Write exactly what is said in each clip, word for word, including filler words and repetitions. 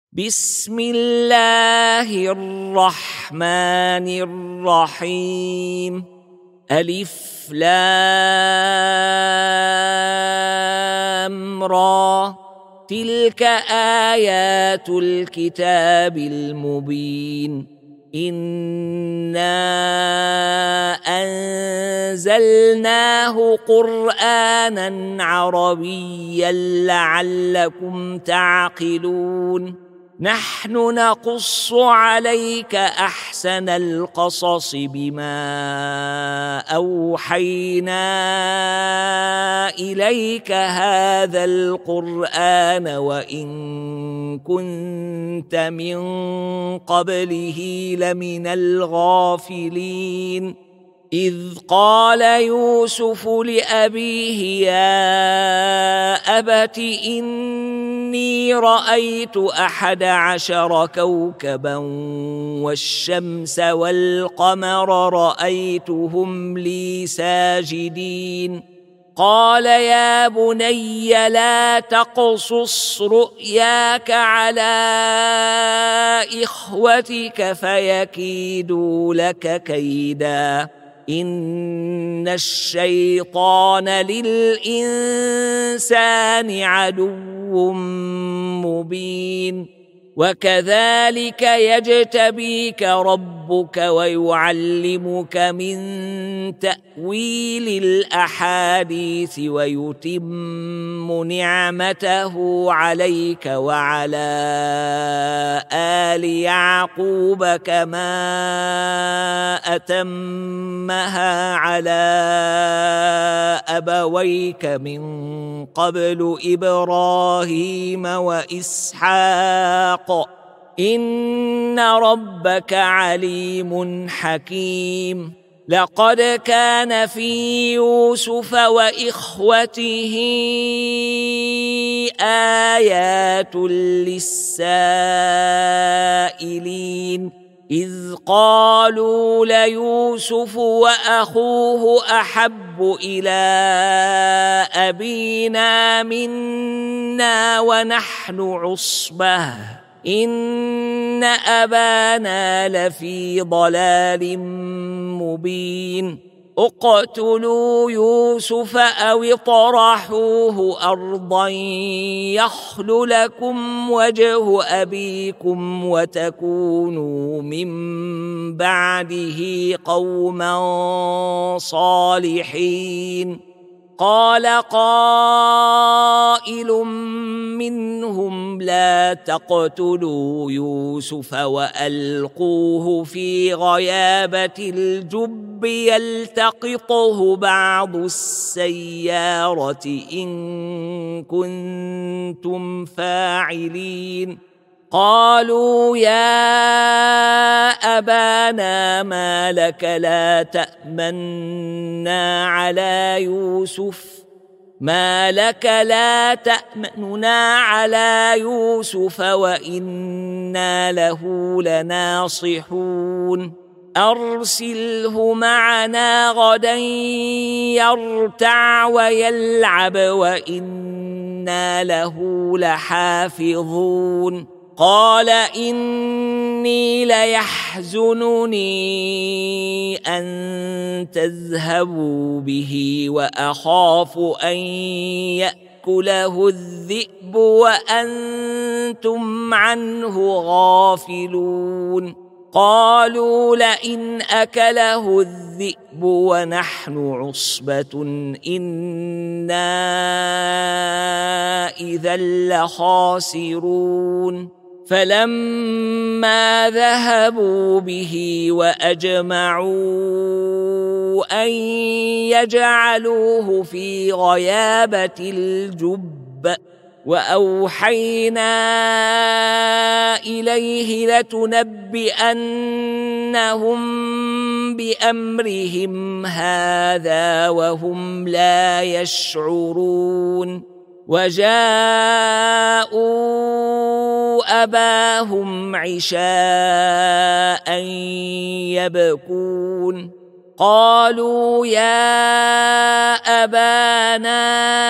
بسم الله الرحمن الرحيم. ألف لام را، تلك آيات الكتاب المبين. إنا أنزلناه قرآنا عربيا لعلكم تعقلون. نحن نقص عليك أحسن القصص بما أوحينا إليك هذا القرآن وإن كنت من قبله لمن الغافلين. إذ قال يوسف لأبيه يا أبت إني رأيت أحد عشر كوكبا والشمس والقمر رأيتهم لي ساجدين. قال يا بني لا تقصص رؤياك على إخوتك فيكيدوا لك كيدا، إن الشيطان للإنسان عدو مبين. وكذلك يجتبيك ربك ويعلمك من تأويل الأحاديث ويتم نعمته عليك وعلى آل يعقوب كما أتمها على أبويك من قبل إبراهيم وإسحاق، إن ربك عليم حكيم. لقد كان في يوسف وإخوته آيات للسائلين، إذ قالوا ليوسف وأخوه أحب إلى أبينا منا ونحن عصبة إن أبانا لفي ضلال مبين. اقتلوا يوسف أو اطرحوه أرضا يخل لكم وجه أبيكم وتكونوا من بعده قوما صالحين. قال قائل منهم لا تقتلوا يوسف وألقوه في غيابة الجب يلتقطه بعض السيارة إن كنتم فاعلين. قالوا يا أبانا ما لك لا تأمنا على يوسف ما لك لا تأمننا على يوسف وإنا له لناصحون. أرسله معنا غدا يرتع ويلعب وإنا له لحافظون. قال إني ليحزنني أن تذهبوا به وأخاف أن يأكله الذئب وأنتم عنه غافلون. قالوا لئن أكله الذئب ونحن عصبة إنا إذا لخاسرون. فلما ذهبوا به وأجمعوا أن يجعلوه في غيابة الجب وأوحينا إليه لتنبئنهم بأمرهم هذا وهم لا يشعرون. وجاءوا أباهم عشاء يبكون. قالوا يا أبانا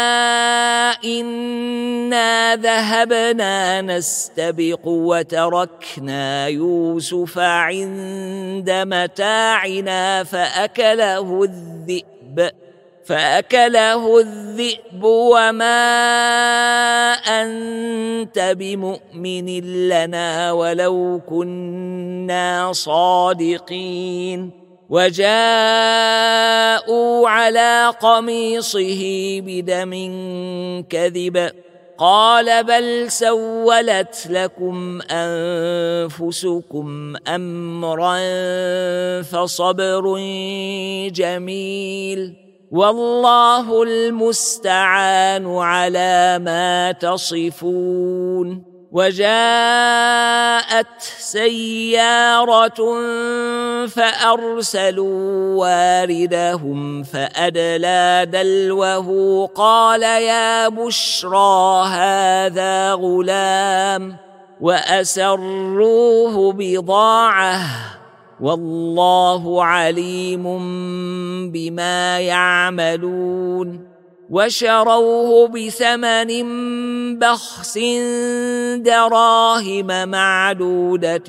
إنا ذهبنا نستبق وتركنا يوسف عند متاعنا فأكله الذئب فأكله الذئب وما أنت بمؤمن لنا ولو كنا صادقين وجاءوا على قميصه بدم كذب قال بل سولت لكم أنفسكم أمرا فصبر جميل والله المستعان على ما تصفون وجاءت سيارة فأرسلوا واردهم فأدلى دلوه قال يا بشرى هذا غلام وأسروه بضاعة والله عليم بما يعملون وشروه بثمن بخس دراهم معدودة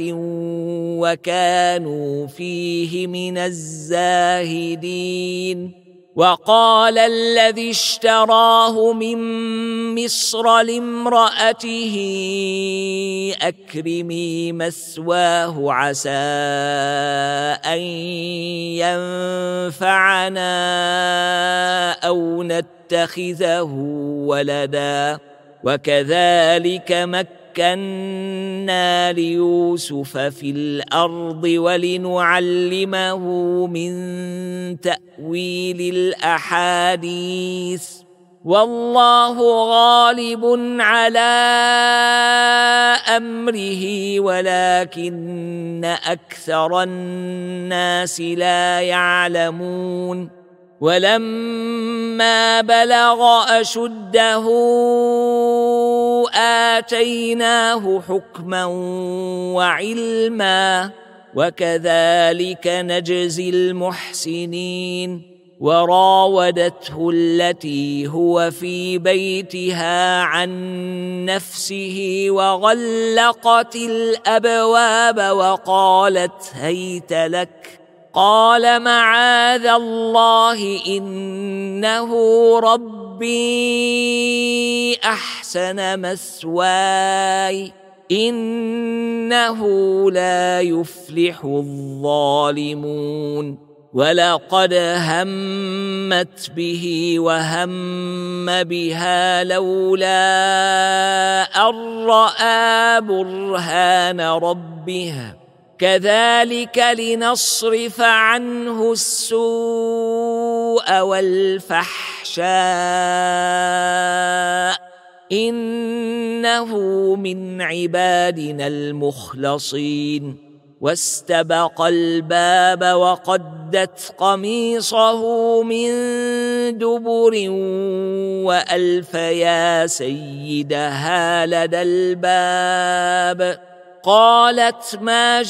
وكانوا فيه من الزاهدين وقال الذي اشتراه من مصر لامرأته أكرمي مثواه عسى أن ينفعنا أو نتخذه ولدا وكذلك مكنا ليوسف في الأرض ولنعلمه من تأويل الأحاديث والله غالب على أمره ولكن أكثر الناس لا يعلمون ولما بلغ أشده آتيناه حكما وعلما وكذلك نجزي المحسنين وراودته التي هو في بيتها عن نفسه وغلقت الأبواب وقالت هيت لك قال معاذ الله إنه ربي أحسن مثواي إنه لا يفلح الظالمون ولقد همت به وهم بها لولا أن رأى برهان ربه كذلك لنصرف عنه السوء والفحشاء إنه من عبادنا المخلصين واستبق الباب وقدت قميصه من دبر وألف يا سيدها لدى الباب قالت ما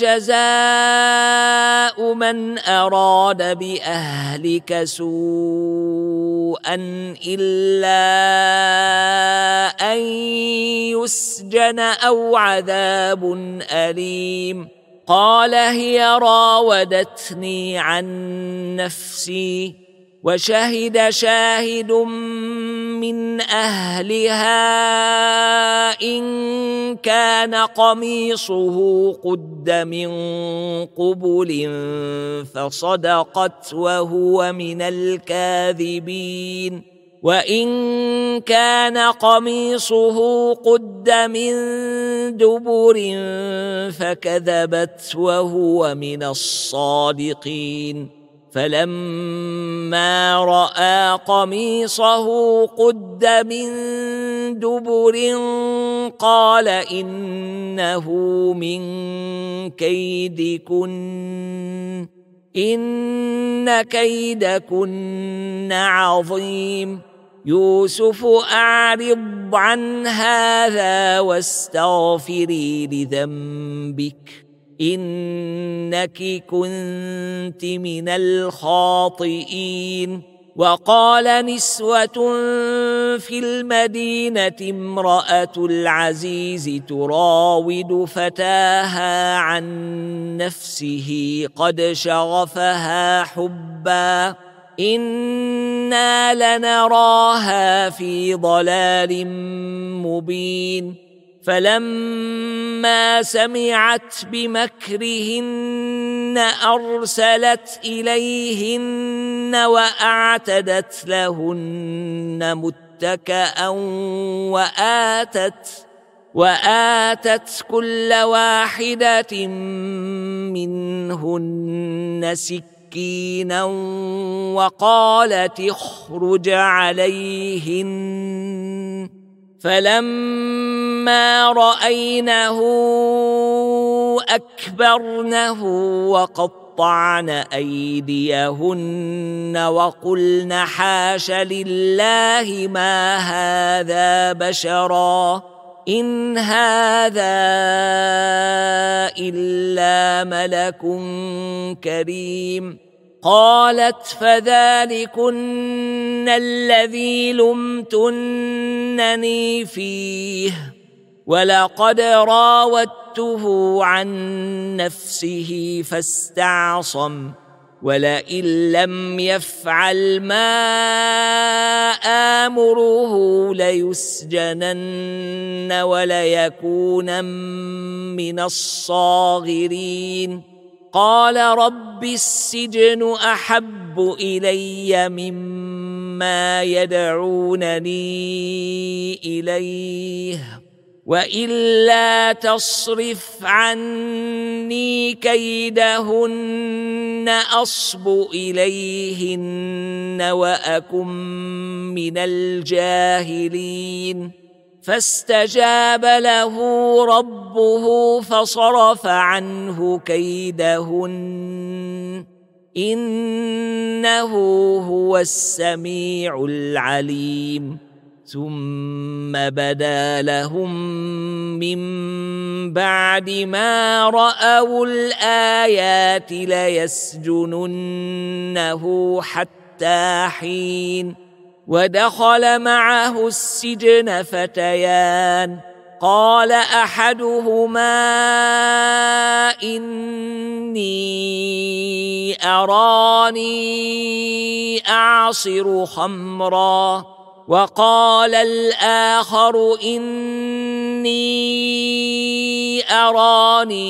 جزاء من أراد بأهلك سوءا إلا أن يسجن أو عذاب أليم قال هي راودتني عن نفسي وشهد شاهد من أهلها إن كان قميصه قد من قبل فصدقت وهو من الكاذبين وإن كان قميصه قد من دبر فكذبت وهو من الصادقين فلما رأى قميصه قد من دبر قال إنه من كيدكن إن كيدكن عظيم يوسف أعرض عن هذا واستغفري لذنبك إنك كنت من الخاطئين. وقال نسوة في المدينة امرأة العزيز تراود فتاها عن نفسه قد شغفها حبا إنا لنراها في ضلال مبين. فلما سمعت بمكرهن أرسلت إليهن وأعتدت لهن متكأ وآتت وآتت كل واحدة منهن سكينا وقالت اخرج عليهن. فلما رأينه أكبرنه وقطعن أيديهن وقلن حاش لله ما هذا بشرا إن هذا إلا ملك كريم. قالت فذلكن الذي لمتنني فيه ولقد راودته عن نفسه فاستعصم ولئن لم يفعل ما آمره ليسجنن وليكونن من الصاغرين. قال رب السجن أحب إلي مما يدعونني إليه وإلا تصرف عني كيدهن أصب إليهن وأكن من الجاهلين. فاستجاب له ربه فصرف عنه كيدهن إنه هو السميع العليم. ثم بدا لهم من بعد ما رأوا الآيات ليسجننه حتى حين. ودخل معه السجن فتيان قال أحدهما إني أراني أعصر خمرا وقال الآخر إني أراني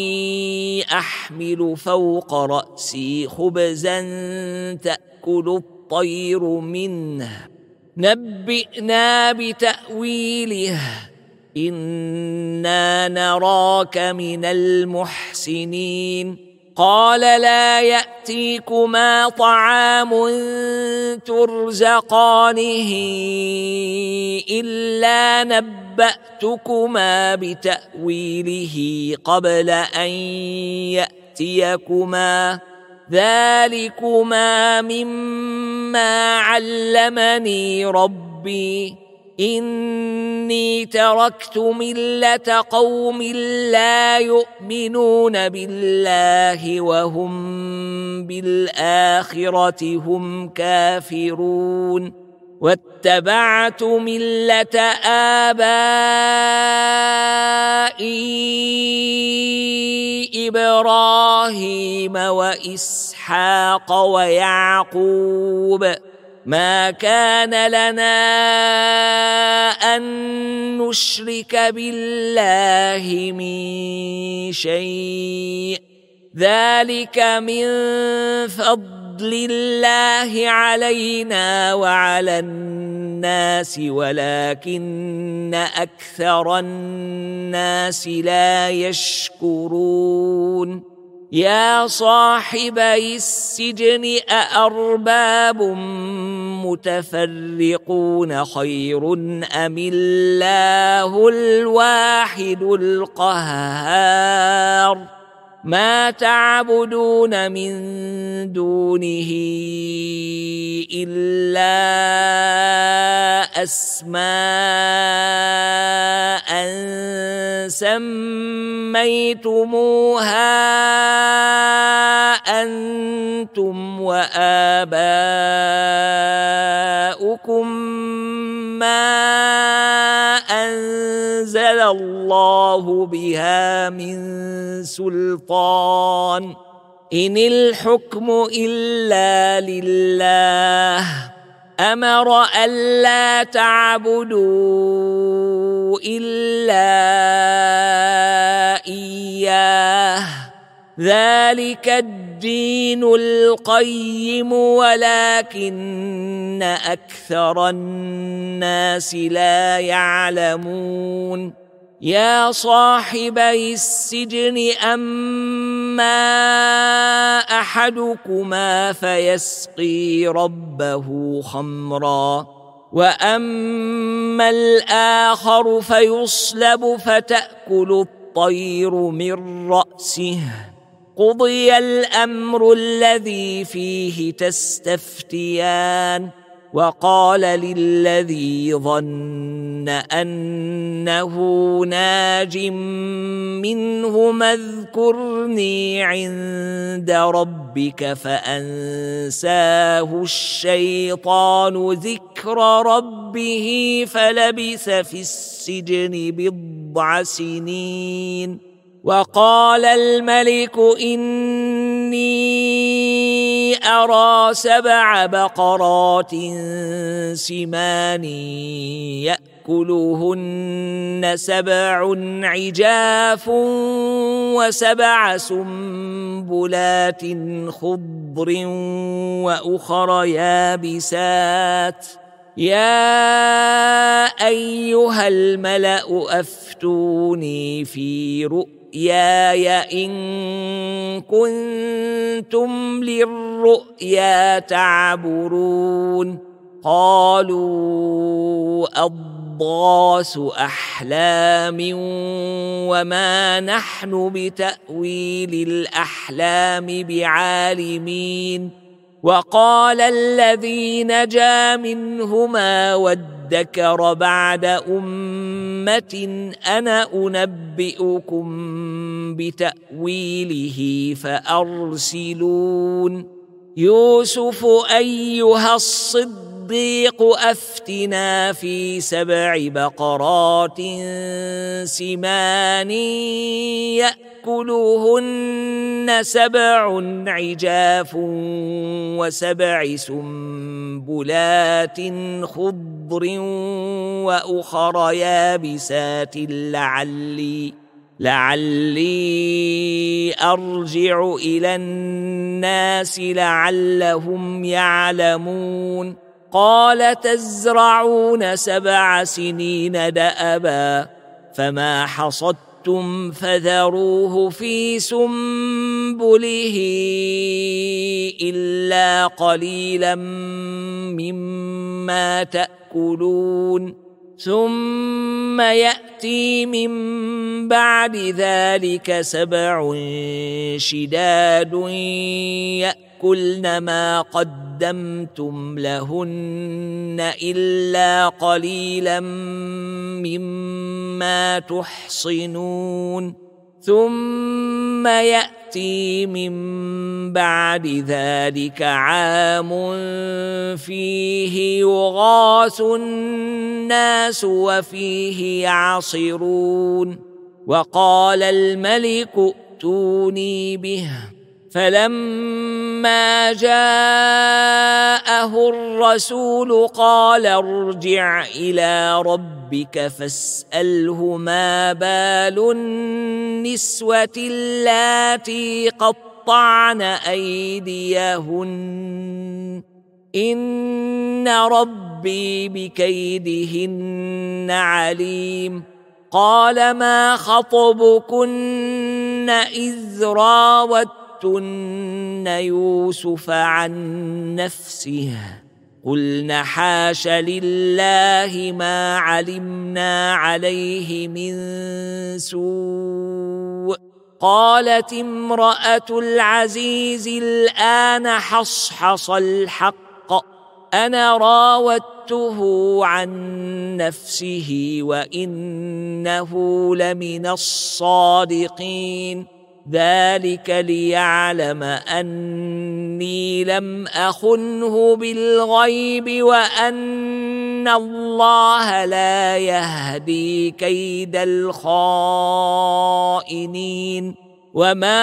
أحمل فوق رأسي خبزا تأكل الطير منه نبئنا بتأويله إنا نراك من المحسنين. قال لا يأتيكما طعام ترزقانه إلا نبأتكما بتأويله قبل أن يأتيكما ذلكما مما علمني ربي إني تركت ملة قوم لا يؤمنون بالله وهم بالآخرة هم كافرون واتبعت ملة آبائي إبراهيم وإسحاق ويعقوب ما كان لنا أن نشرك بالله من شيء ذلك من فضل الله علينا وعلى الناس ولكن أكثر الناس لا يشكرون. يا صاحبي السجن أأرباب متفرقون خير أم الله الواحد القهار ما تعبدون من دونه إلا أسماء سميتموها أنتم وآباؤكم ما أنزل الله بها من سلطان إن الحكم إلا لله أمر ألا تعبدوا إلا إياه ذلك الدين القيم ولكن أكثر الناس لا يعلمون يا صاحبي السجن أما أحدكما فيسقي ربه خمرا وأما الآخر فيصلب فتأكل الطير من رأسه قضي الأمر الذي فيه تستفتيان وقال للذي ظن أنه ناج منهما اذكرني عند ربك فأنساه الشيطان ذكر ربه فلبث في السجن بضع سنين وقال الملك إني أرى سبع بقرات سمان يأكلهن سبع عجاف وسبع سنبلات خضر وأخر يابسات يا أيها الملأ أفتوني في رؤياي إن كنتم للرؤيا تعبرون قالوا أضغاث أحلام وما نحن بتأويل الأحلام بعالمين وقال الذي نجا منهما وادكر بعد أمة أنا أنبئكم بتأويله فأرسلون يوسف أيها الصديق أفتنا في سبع بقرات سمان يأكلهن سبع عجاف وسبع سنبلات خضر وأخر يابسات لعلي لعلي أرجع إلى الناس لعلهم يعلمون قال تزرعون سبع سنين دأبا فما حصدتم فذروه في سنبله إلا قليلا مما تأكلون ثم يأتي من بعد ذلك سبع شداد يأكلن ما قدمتم لهن إلا قليلا مما تحصنون ثم يأتي من بعد ذلك عام فيه يغاث الناس وفيه يعصرون وقال الملك ائتوني به فلما جاءه الرسول قال ارجع إلى ربك فاسأله ما بال النسوة اللاتي قطعن أيديهن إن ربي بكيدهن عليم قال ما خطبكن إذ راوتن يوسف عن نفسه قلن حاش لله ما علمنا عليه من سوء قالت امرأة العزيز الآن حصحص الحق أنا راودته عن نفسه وإنه لمن الصادقين ذلك ليعلم أني لم أخنه بالغيب وأن الله لا يهدي كيد الخائنين وما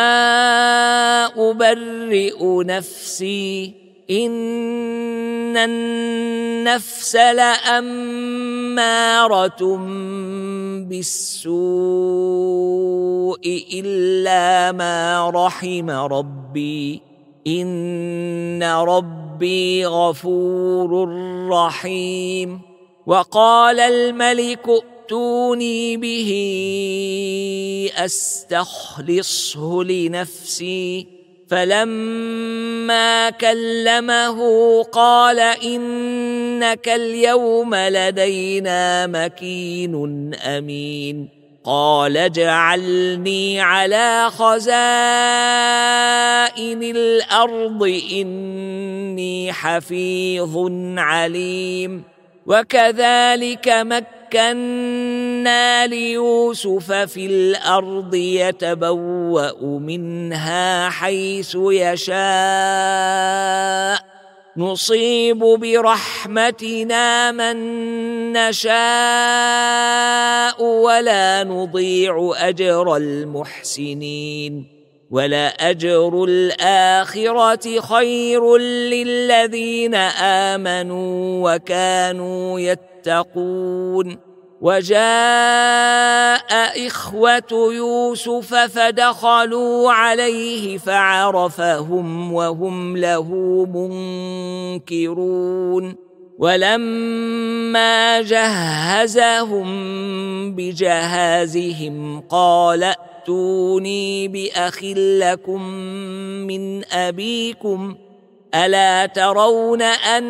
أبرئ نفسي إن النفس لأمارة بالسوء إلا ما رحم ربي إن ربي غفور رحيم وقال الملك ائتوني به أستخلصه لنفسي فلما كلمه قال إنك اليوم لدينا مكين أمين قال اجعلني على خزائن الأرض إني حفيظ عليم وكذلك مكنا ليوسف في الأرض يتبوأ منها حيث يشاء نصيب برحمتنا من نشاء ولا نضيع أجر المحسنين ولأجر الآخرة خير للذين آمنوا وكانوا يتقون وجاء إخوة يوسف فدخلوا عليه فعرفهم وهم له منكرون ولما جهزهم بجهازهم قال ائتوني بأخ لكم من أبيكم ألا ترون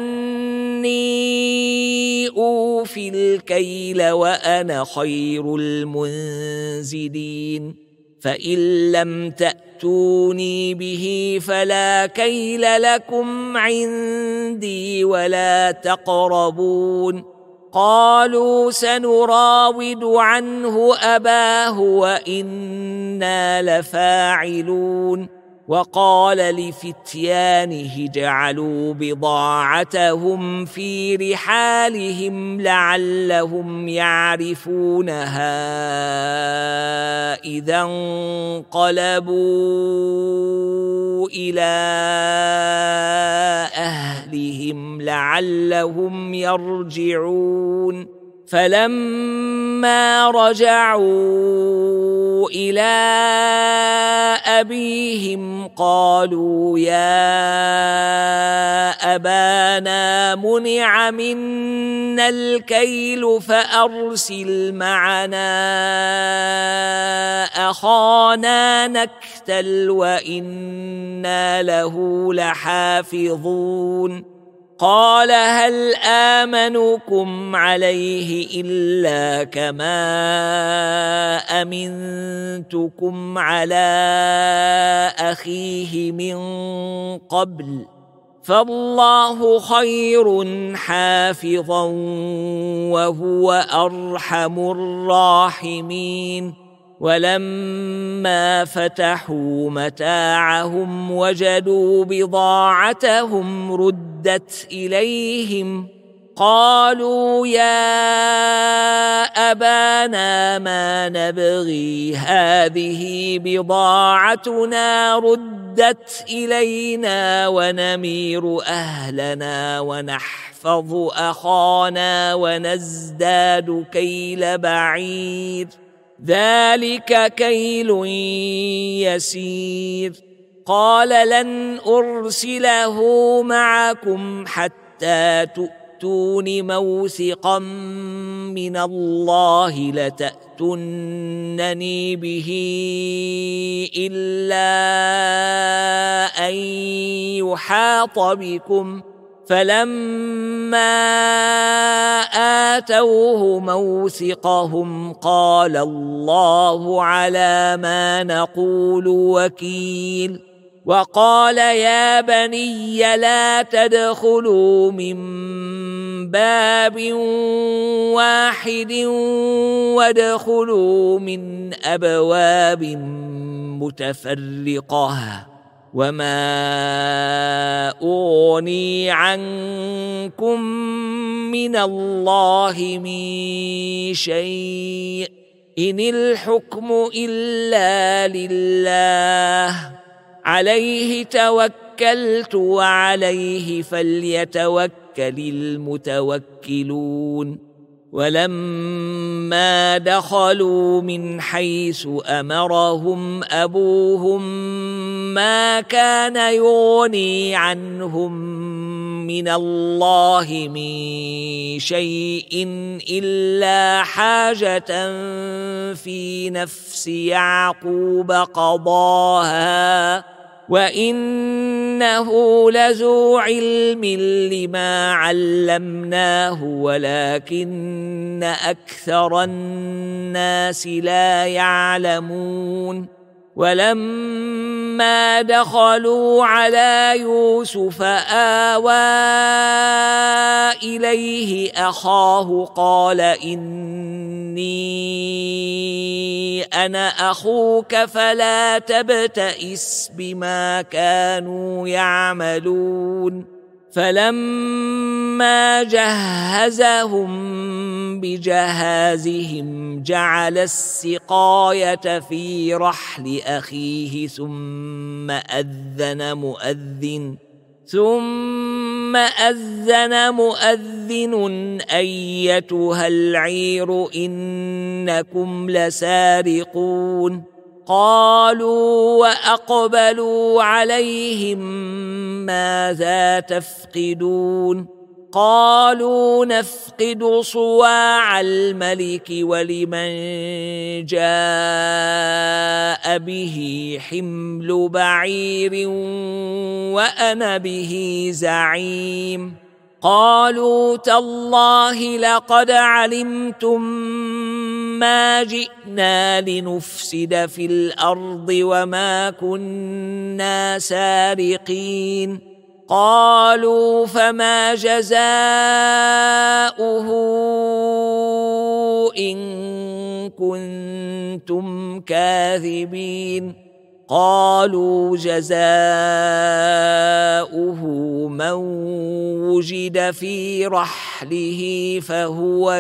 أني أوفي الكيل وأنا خير المنزلين فإن لم تأتوني به فلا كيل لكم عندي ولا تقربون قالوا سنراود عنه أباه وإنا لفاعلون وقال لفتيانه اجعلوا بضاعتهم في رحالهم لعلهم يعرفونها إذا انقلبوا إلى أهلهم لعلهم يرجعون فلما رجعوا إلى أبيهم قالوا يا أبانا منع منا الكيل فأرسل معنا أخانا نكتل وإنا له لحافظون قال هل آمنكم عليه إلا كما أمنتكم على أخيه من قبل فالله خير حافظا وهو أرحم الراحمين ولما فتحوا متاعهم وجدوا بضاعتهم ردت إليهم قالوا يا أبانا ما نبغي هذه بضاعتنا ردت إلينا ونمير أهلنا ونحفظ أخانا ونزداد كيل بعير ذلك كيل يسير قال لن أرسله معكم حتى تؤتون موثقا من الله لتأتونني به إلا أن يحاط بكم فلما آتوه موثقهم قال الله على ما نقول وكيل. وقال يا بني لا تدخلوا من باب واحد وادخلوا من أبواب متفرقة وما أغني عنكم من الله من شيء إن الحكم إلا لله عليه توكلت وعليه فليتوكل المتوكلون. ولما دخلوا من حيث أمرهم أبوهم ما كان يغني عنهم من الله من شيء إلا حاجة في نفس يعقوب قضاها وإنه لذو علم لما علمناه ولكن أكثر الناس لا يعلمون. ولما دخلوا على يوسف آوى إليه أخاه قال إني أنا أخوك فلا تبتئس بما كانوا يعملون. فلما جهزهم بجهازهم جعل السقاية في رحل أخيه ثم أذن مؤذن ثم أذن مؤذن أيتها العير إنكم لسارقون. قالوا وأقبلوا عليهم ماذا تفقدون؟ قالوا نفقد صواع الملك ولمن جاء به حمل بعير وأنا به زعيم. قالوا تالله لقد علمتم ما جئنا لنفسد في الأرض وما كنا سارقين. قالوا فما جزاؤه إن كنتم كاذبين؟ قالوا جزاؤه من وجد في رحله فهو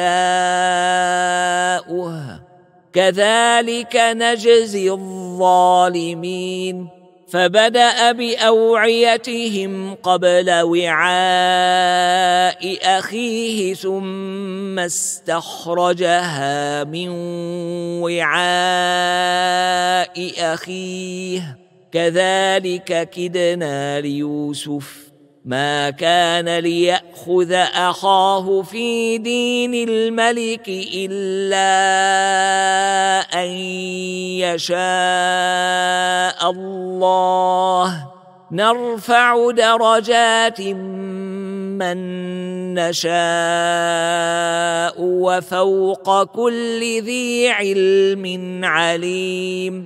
جزاؤه كذلك نجزي الظالمين. فبدأ بأوعيتهم قبل وعاء أخيه ثم استخرجها من وعاء أخيه كذلك كدنا ليوسف ما كان ليأخذ أخاه في دين الملك إلا أن يشاء الله نرفع درجات من نشاء وفوق كل ذي علم عليم.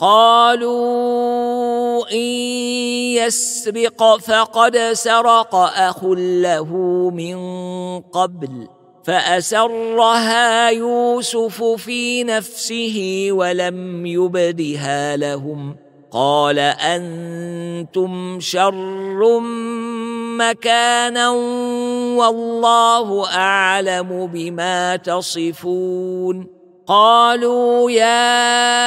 قالوا إن يسرق فقد سرق أخ له من قبل فأسرها يوسف في نفسه ولم يبدها لهم. قال أنتم شر مكانا والله أعلم بما تصفون. قالوا يا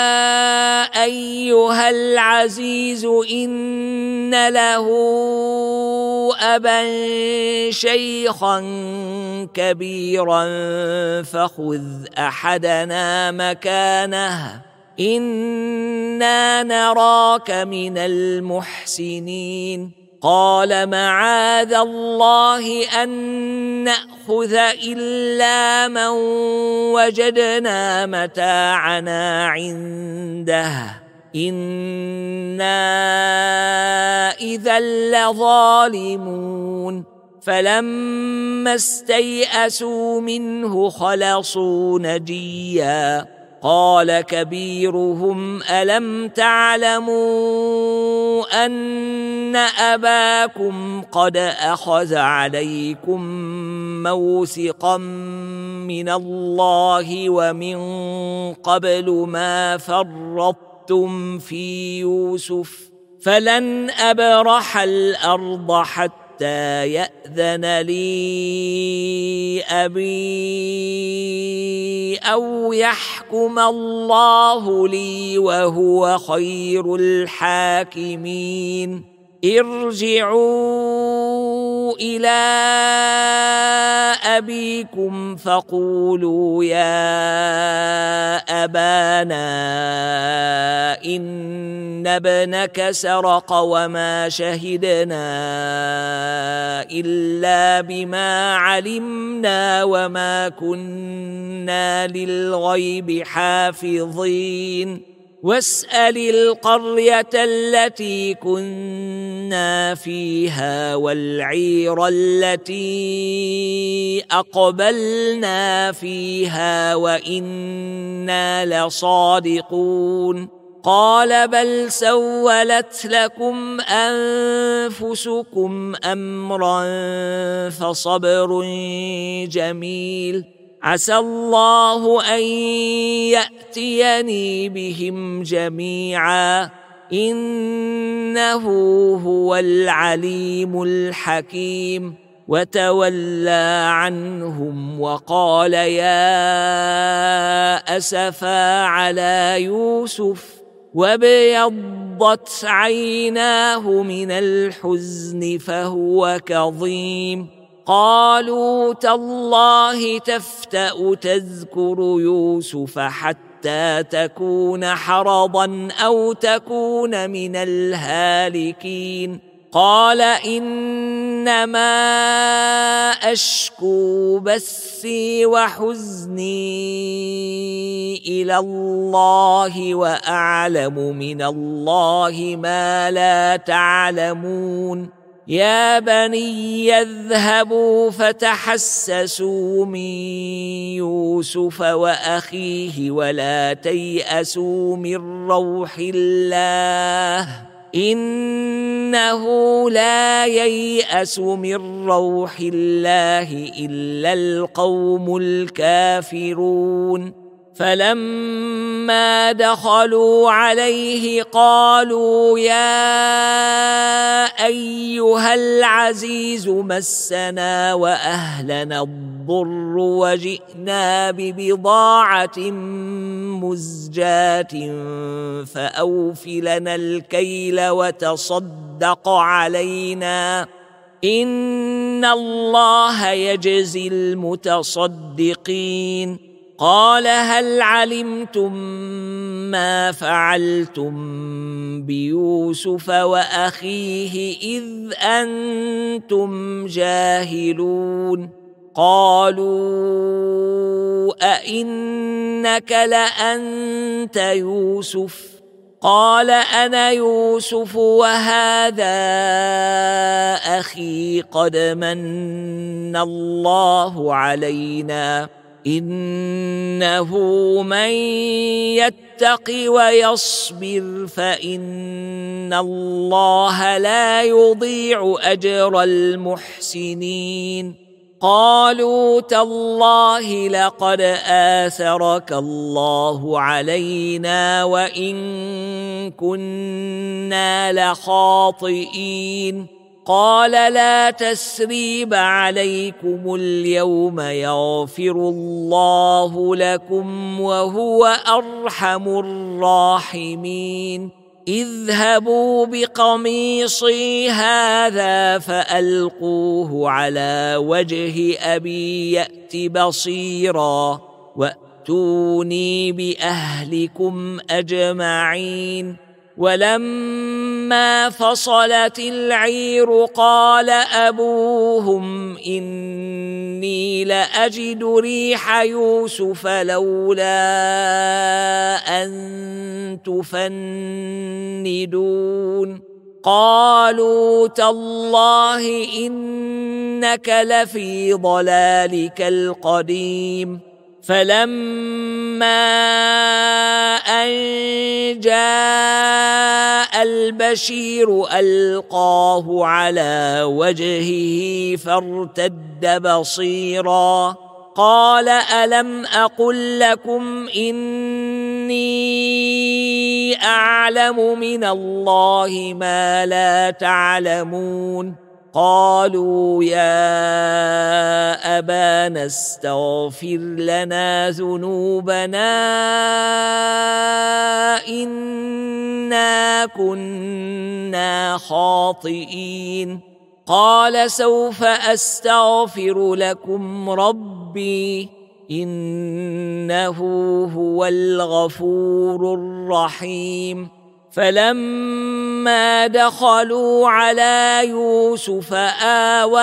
أيها العزيز إن له أبا شيخا كبيرا فخذ أحدنا مكانه إنا نراك من المحسنين. قال معاذ الله أن نأخذ إلا من وجدنا متاعنا عنده إنا إذا لظالمون فلما استيئسوا منه خلصوا نجيا قال كبيرهم ألم تعلموا أن أباكم قد أخذ عليكم موثقا من الله ومن قبل ما فرطتم في يوسف فلن أبرح الأرض حتى حتى يأذن لي أبي أو يحكم الله لي وهو خير الحاكمين ارجعوا إلى أبيكم فقولوا يا أبانا إن ابنك سرق وما شهدنا إلا بما علمنا وما كنا للغيب حافظين واسأل القرية التي كنا فيها والعير التي أقبلنا فيها وإنا لصادقون قال بل سولت لكم أنفسكم أمرا فصبر جميل عسى الله أن يأتيني بهم جميعا إنه هو العليم الحكيم وتولى عنهم وقال يا أسفا على يوسف وابيضت عيناه من الحزن فهو كظيم قالوا تالله تفتأ تذكر يوسف حتى تكون حرضا أو تكون من الهالكين قال إنما أشكو بثي وحزني إلى الله وأعلم من الله ما لا تعلمون يا بني اذهبوا فتحسسوا من يوسف وأخيه ولا تيأسوا من روح الله إنه لا ييأس من روح الله إلا القوم الكافرون فلما دخلوا عليه قالوا يا أيها العزيز مسنا وأهلنا الضر وجئنا ببضاعة مزجاة فأوف لنا الكيل وتصدق علينا إن الله يجزي المتصدقين قال هل علمتم ما فعلتم بيوسف وأخيه إذ أنتم جاهلون قالوا أئنك لأنت يوسف قال أنا يوسف وهذا أخي قد من الله علينا إنه من يتق ويصبر فإن الله لا يضيع أجر المحسنين قالوا تالله لقد آثرك الله علينا وإن كنا لخاطئين قال لا تثريب عليكم اليوم يغفر الله لكم وهو أرحم الراحمين اذهبوا بقميصي هذا فألقوه على وجه أبي يأت بصيرا وأتوني بأهلكم أجمعين ولما فصلت العير قال أبوهم إني لأجد ريح يوسف لولا أن تفندون قالوا تالله إنك لفي ضلالك القديم فلما أن جاء البشير ألقاه على وجهه فارتد بصيرا قال ألم أقل لكم إني أعلم من الله ما لا تعلمون قالوا يا أبانا استغفر لنا ذنوبنا إنا كنا خاطئين قال سوف أستغفر لكم ربي إنه هو الغفور الرحيم فلما دخلوا على يوسف آوى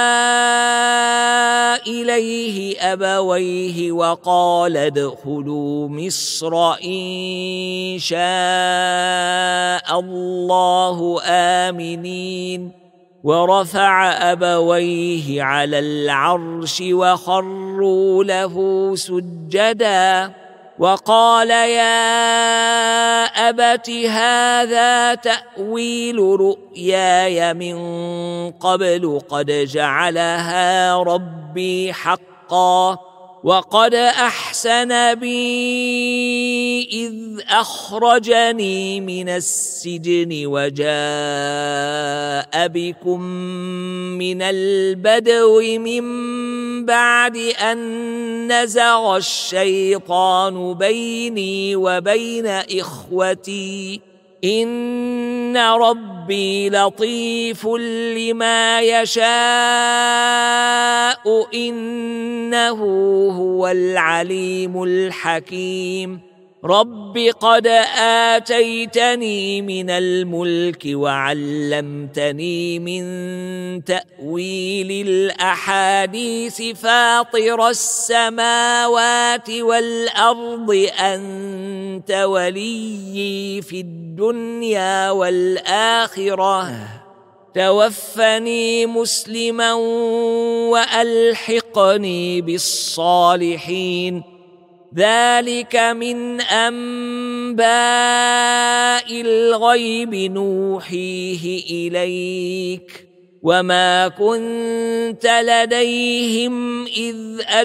إليه أبويه وقال ادخلوا مصر إن شاء الله آمنين ورفع أبويه على العرش وخروا له سجداً وقال يا أبت هذا تأويل رؤياي من قبل قد جعلها ربي حقا وقد أحسن بي إذ أخرجني من السجن وجاء بكم من البدو من بعد أن نزغ الشيطان بيني وبين إخوتي إن ربي لطيف لما يشاء إنه هو العليم الحكيم رب قد آتيتني من الملك وعلمتني من تأويل الأحاديث فاطر السماوات والأرض أنت وليي في الدنيا والآخرة توفني مسلما وألحقني بالصالحين ذلك من أنباء الغيب نوحيه إليك وما كنت لديهم إذ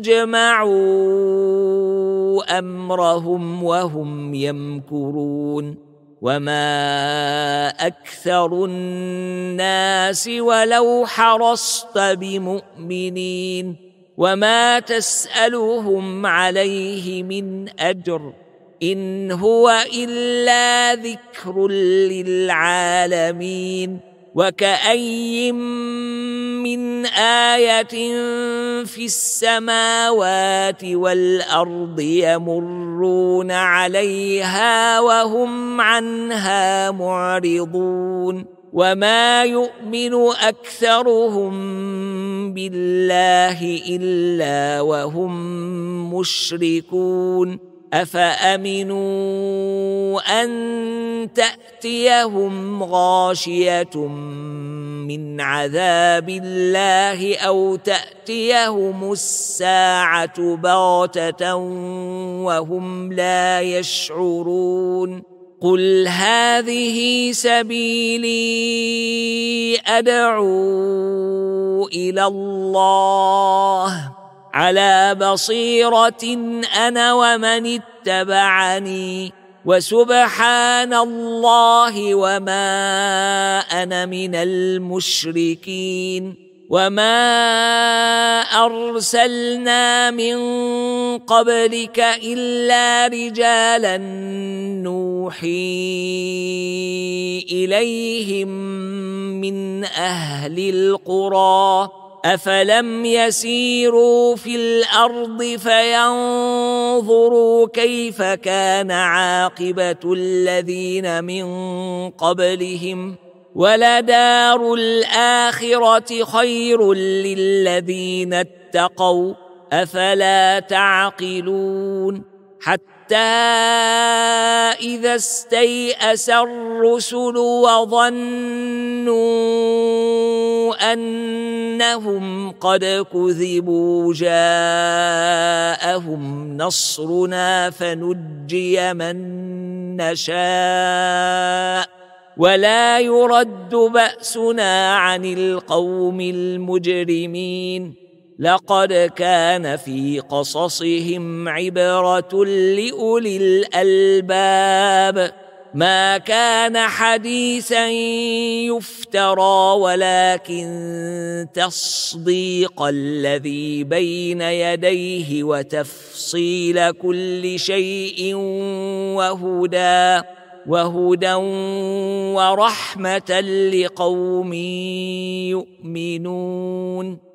أجمعوا أمرهم وهم يمكرون وما أكثر الناس ولو حرصت بمؤمنين وما تسألهم عليه من أجر إن هو إلا ذكر للعالمين وكأي من آية في السماوات والأرض يمرون عليها وهم عنها معرضون وما يؤمن أكثرهم بالله إلا وهم مشركون أفأمنوا أن تأتيهم غاشية من عذاب الله أو تأتيهم الساعة بغتة وهم لا يشعرون قل هذه سبيلي أدعو إلى الله على بصيرة أنا ومن اتبعني وسبحان الله وما أنا من المشركين وما أرسلنا من قبلك إلا رجالا نوحي إليهم من أهل القرى أفلم يسيروا في الأرض فينظروا كيف كان عاقبة الذين من قبلهم ولدار الآخرة خير للذين اتقوا أفلا تعقلون حتى إذا استيأس الرسل وظنوا أنهم قد كذبوا جاءهم نصرنا فنجي من نشاء ولا يرد بأسنا عن القوم المجرمين لقد كان في قصصهم عبرة لأولي الألباب ما كان حديثا يفترى ولكن تصديق الذي بين يديه وتفصيل كل شيء وهدى وهدى ورحمة لقوم يؤمنون.